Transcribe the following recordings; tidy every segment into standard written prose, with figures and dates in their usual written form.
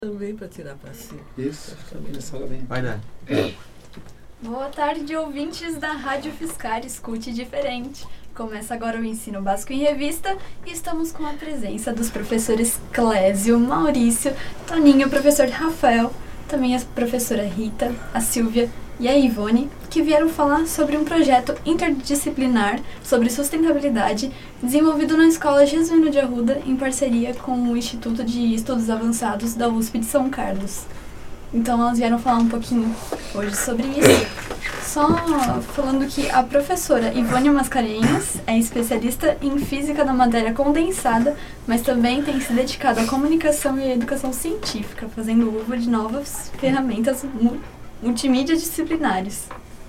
Também para tirar para si. Isso, bem. Vai dar. Boa tarde, ouvintes da Rádio Fiscar Escute Diferente. Começa agora o Ensino Básico em Revista e estamos com a presença dos professores Clésio, Maurício, Toninho, o professor Rafael, também a professora Rita, a Silvia e a Ivone, que vieram falar sobre um projeto interdisciplinar sobre sustentabilidade desenvolvido na Escola Jesuíno de Arruda em parceria com o Instituto de Estudos Avançados da USP de São Carlos. Então elas vieram falar um pouquinho hoje sobre isso. Só falando que a professora Ivone Mascarenhas é especialista em física da matéria condensada, mas também tem se dedicado à comunicação e à educação científica, fazendo uso de novas ferramentas multimídia disciplinares.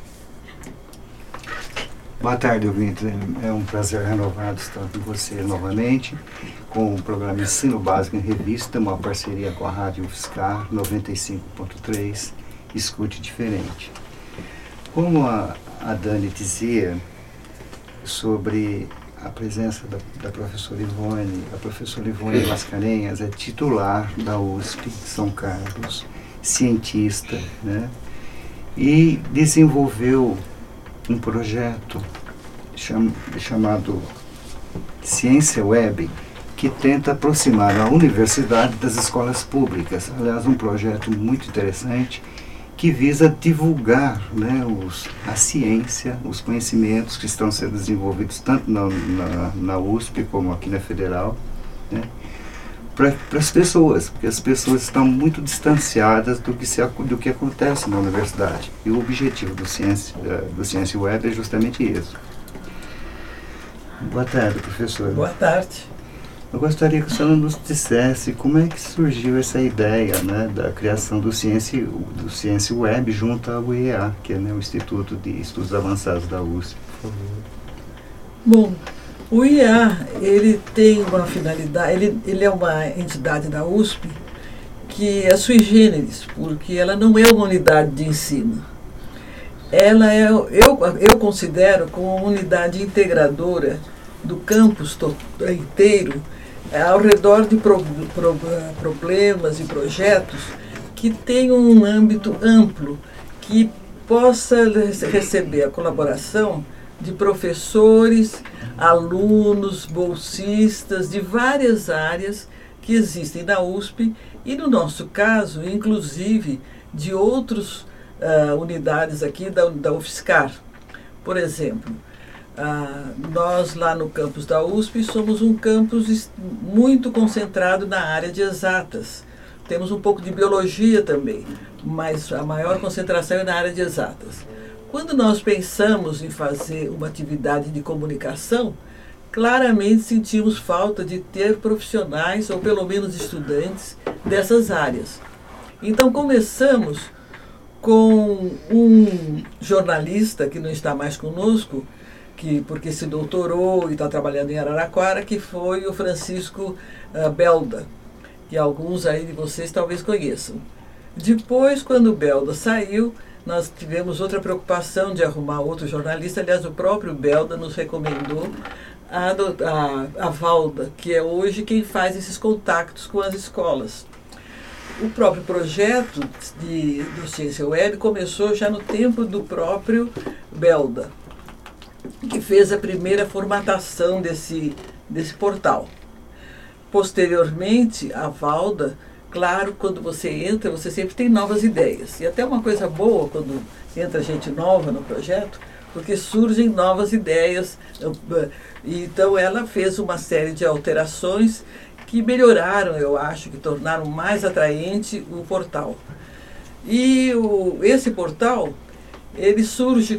Boa tarde, ouvintes. É um prazer renovado estar com você novamente com o programa Ensino Básico em Revista, uma parceria com a Rádio Fiscar 95.3, Escute Diferente. Como a Dani dizia sobre a presença da professora Ivone, a professora Ivone Mascarenhas é titular da USP São Carlos, cientista, né? E desenvolveu um projeto chamado Ciência Web, que tenta aproximar a universidade das escolas públicas. Aliás, um projeto muito interessante que visa divulgar, né, a ciência, os conhecimentos que estão sendo desenvolvidos tanto na USP como aqui na Federal, né, para as pessoas, porque as pessoas estão muito distanciadas do que acontece na universidade. E o objetivo do Ciência Web é justamente isso. Boa tarde, professor. Boa tarde. Eu gostaria que a senhora nos dissesse como é que surgiu essa ideia, né, da criação do Ciência Web junto ao UEA, que é, né, o Instituto de Estudos Avançados da USP, por favor. Bom, o IA, ele tem uma finalidade, ele é uma entidade da USP que é sui generis, porque ela não é uma unidade de ensino. Ela é, eu considero como uma unidade integradora do campus inteiro, ao redor de problemas e projetos que tenham um âmbito amplo, que possa receber a colaboração de professores, alunos, bolsistas de várias áreas que existem na USP e, no nosso caso, inclusive de outras unidades aqui da UFSCar. Por exemplo, nós lá no campus da USP somos um campus muito concentrado na área de exatas. Temos um pouco de biologia também, mas a maior concentração é na área de exatas. Quando nós pensamos em fazer uma atividade de comunicação, claramente sentimos falta de ter profissionais, ou pelo menos estudantes, dessas áreas. Então começamos com um jornalista que não está mais conosco, porque se doutorou e está trabalhando em Araraquara, que foi o Francisco Belda, que alguns aí de vocês talvez conheçam. Depois, quando o Belda saiu, nós tivemos outra preocupação de arrumar outro jornalista. Aliás, o próprio Belda nos recomendou a Valda, que é hoje quem faz esses contactos com as escolas. O próprio projeto do Ciência Web começou já no tempo do próprio Belda, que fez a primeira formatação desse portal. Posteriormente, a Valda, claro, quando você entra, você sempre tem novas ideias. E até uma coisa boa quando entra gente nova no projeto, porque surgem novas ideias. Então, ela fez uma série de alterações que melhoraram, eu acho, que tornaram mais atraente o portal. E esse portal, ele surge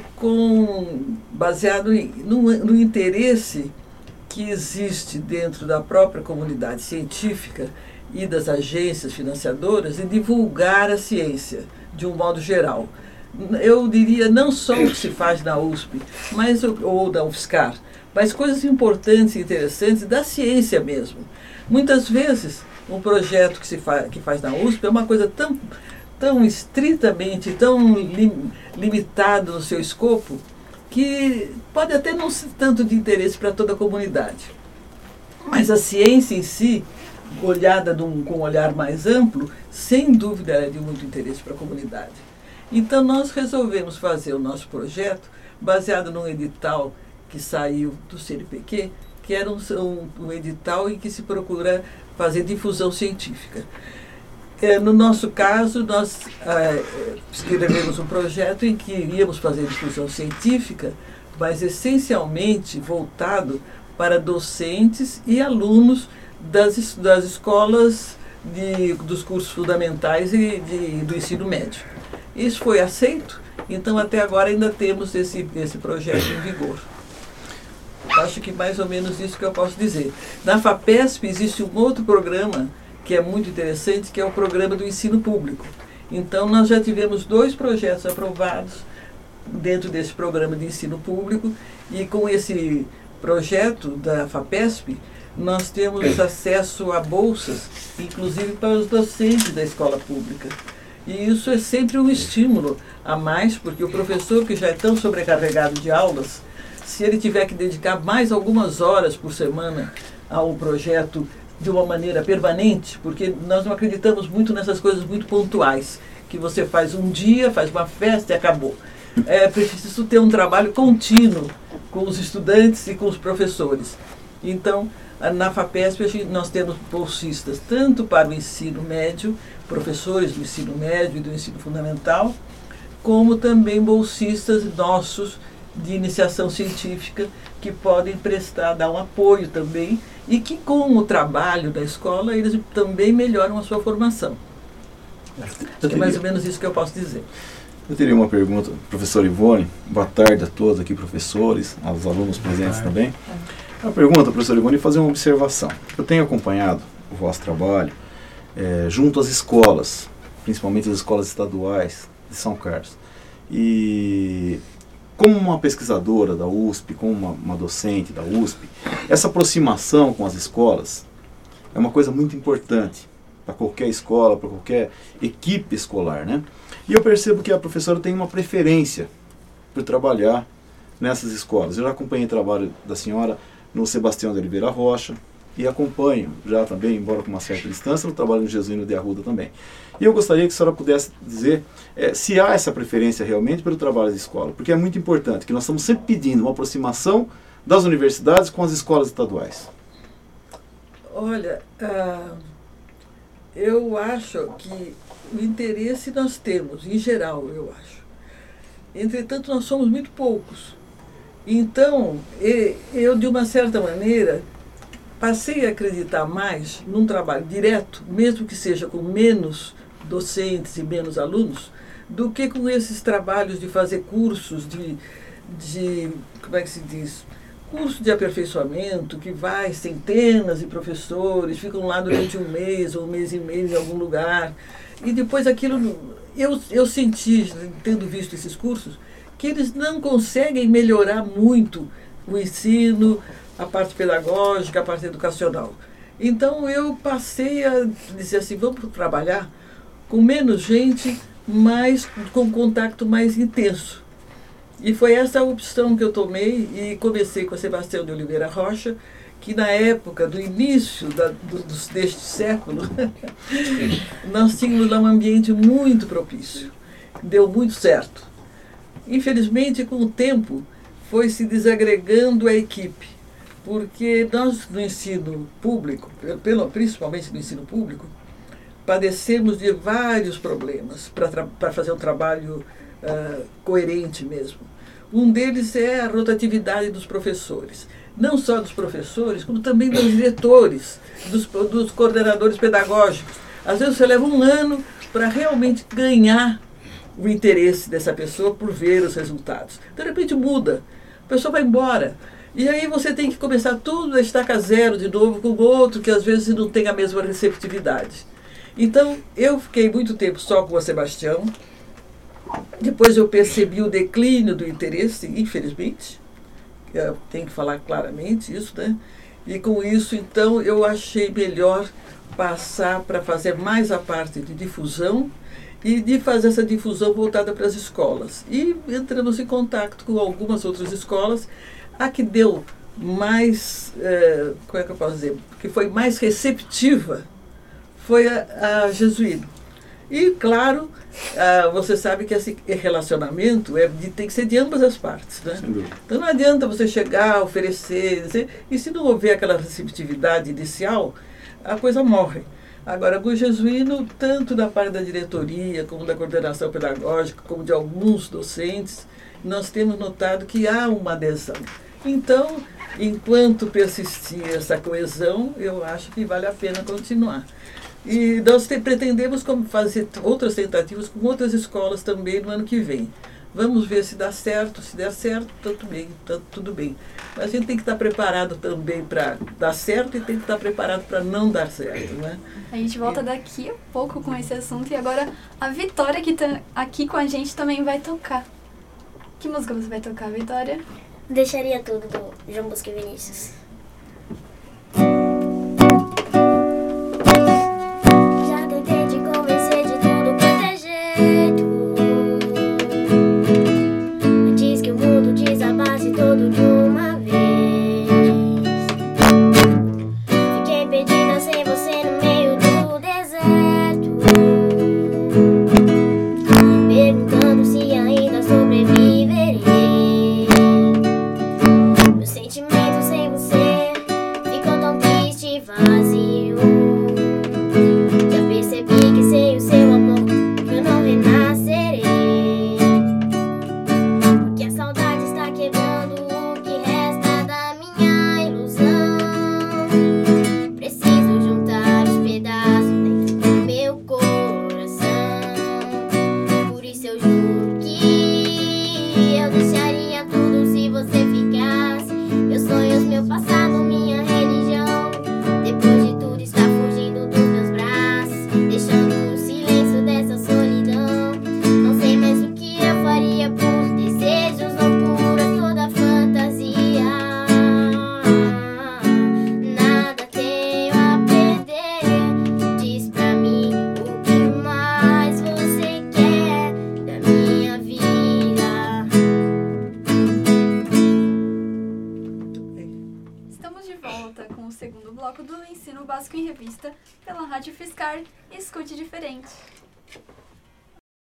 baseado no interesse que existe dentro da própria comunidade científica e das agências financiadoras em divulgar a ciência de um modo geral. Eu diria não só o que se faz na USP, ou da UFSCar, mas coisas importantes e interessantes da ciência mesmo. Muitas vezes, um projeto que faz na USP é uma coisa tão estritamente, tão limitado no seu escopo, que pode até não ser tanto de interesse para toda a comunidade. Mas a ciência em si, olhada com um olhar mais amplo, sem dúvida ela é de muito interesse para a comunidade. Então nós resolvemos fazer o nosso projeto baseado num edital que saiu do CNPq, que era um edital em que se procura fazer difusão científica. No nosso caso, nós escrevemos um projeto em que iríamos fazer difusão científica, mas essencialmente voltado para docentes e alunos das escolas dos cursos fundamentais e do ensino médio. Isso foi aceito, então até agora ainda temos esse projeto em vigor. Acho que mais ou menos isso que eu posso dizer. Na FAPESP existe um outro programa que é muito interessante, que é o programa do ensino público. Então nós já tivemos 2 projetos aprovados dentro desse programa de ensino público, e com esse projeto da FAPESP nós temos acesso a bolsas, inclusive para os docentes da escola pública. E isso é sempre um estímulo a mais, porque o professor que já é tão sobrecarregado de aulas, se ele tiver que dedicar mais algumas horas por semana ao projeto de uma maneira permanente, porque nós não acreditamos muito nessas coisas muito pontuais, que você faz um dia, faz uma festa e acabou. É preciso ter um trabalho contínuo com os estudantes e com os professores. Então, na FAPESP nós temos bolsistas tanto para o ensino médio, professores do ensino médio e do ensino fundamental, como também bolsistas nossos de iniciação científica, que podem dar um apoio também, e que com o trabalho da escola eles também melhoram a sua formação. É mais ou menos isso que eu posso dizer. Eu teria uma pergunta, professora Ivone. Boa tarde a todos aqui, professores, aos alunos presentes também. Uma pergunta, professora Ivone, e fazer uma observação. Eu tenho acompanhado o vosso trabalho junto às escolas, principalmente as escolas estaduais de São Carlos. E como uma pesquisadora da USP, como uma docente da USP, essa aproximação com as escolas é uma coisa muito importante para qualquer escola, para qualquer equipe escolar, né? E eu percebo que a professora tem uma preferência por trabalhar nessas escolas. Eu já acompanhei o trabalho da senhora no Sebastião de Oliveira Rocha e acompanho já também, embora com uma certa distância, no trabalho no Jesuíno de Arruda também. E eu gostaria que a senhora pudesse dizer se há essa preferência realmente pelo trabalho de escola, porque é muito importante que nós estamos sempre pedindo uma aproximação das universidades com as escolas estaduais. Olha, eu acho que o interesse nós temos, em geral, eu acho. Entretanto, nós somos muito poucos. Então, eu, de uma certa maneira, passei a acreditar mais num trabalho direto, mesmo que seja com menos docentes e menos alunos, do que com esses trabalhos de fazer cursos de como é que se diz? Curso de aperfeiçoamento, que vai centenas de professores, ficam lá durante um mês ou um mês e meio em algum lugar. E depois aquilo, eu senti, tendo visto esses cursos, que eles não conseguem melhorar muito o ensino, a parte pedagógica, a parte educacional. Então eu passei a dizer assim, vamos trabalhar com menos gente, mas com contato mais intenso. E foi essa a opção que eu tomei e comecei com a Sebastião de Oliveira Rocha, que na época do início deste século, nós tínhamos lá um ambiente muito propício. Deu muito certo. Infelizmente, com o tempo, foi se desagregando a equipe, porque nós no ensino público, principalmente no ensino público, padecemos de vários problemas para fazer um trabalho coerente mesmo. Um deles é a rotatividade dos professores. Não só dos professores, como também dos diretores, dos coordenadores pedagógicos. Às vezes você leva um ano para realmente ganhar o interesse dessa pessoa por ver os resultados. De repente muda, a pessoa vai embora. E aí você tem que começar tudo a estaca zero de novo com outro que às vezes não tem a mesma receptividade. Então eu fiquei muito tempo só com o Sebastião. Depois eu percebi o declínio do interesse, infelizmente. Eu tenho que falar claramente isso, né? E com isso, então, eu achei melhor passar para fazer mais a parte de difusão e de fazer essa difusão voltada para as escolas. E entramos em contato com algumas outras escolas. A que deu mais, como é que eu posso dizer, que foi mais receptiva foi a Jesuíno. E, claro, você sabe que esse relacionamento tem que ser de ambas as partes, né? Então não adianta você chegar, oferecer, e se não houver aquela receptividade inicial, a coisa morre. Agora, o Jesuíno, tanto da parte da diretoria, como da coordenação pedagógica, como de alguns docentes, nós temos notado que há uma adesão. Então, enquanto persistir essa coesão, eu acho que vale a pena continuar. E nós pretendemos fazer outras tentativas com outras escolas também no ano que vem. Vamos ver se dá certo. Se der certo, tudo bem. Mas a gente tem que estar preparado também para dar certo e tem que estar preparado para não dar certo, né? A gente volta daqui a pouco com esse assunto e agora a Vitória, que está aqui com a gente, também vai tocar. Que música você vai tocar, Vitória? Deixaria tudo, do João Bosco e Vinícius. Já tentei te convencer de tudo quanto é jeito. Antes que o mundo desabasse todo de uma vez. Fiquei perdida sem você no meio do deserto, perguntando se ainda sobreviverei. Meu sentimento sem você ficou tão triste e vazio. Já percebi que sem o seu amor eu não renascerei, porque a saudade está quebrando o que resta da minha ilusão. Preciso juntar os pedaços dentro do meu coração. Por isso eu juro que eu deixaria tudo se você ficasse. Meus sonhos, meu passado, minha religião. Depois de tudo está fugindo dos meus braços, deixando o silêncio dessa solidão. Não sei mais o que eu faria por desejos, loucuras, toda fantasia. Nada tenho a perder. Diz pra mim o que mais você quer da minha vida. Estamos de volta com o segundo bloco do Ensino Básico em Revista pela Rádio Fiscar. Escute diferente.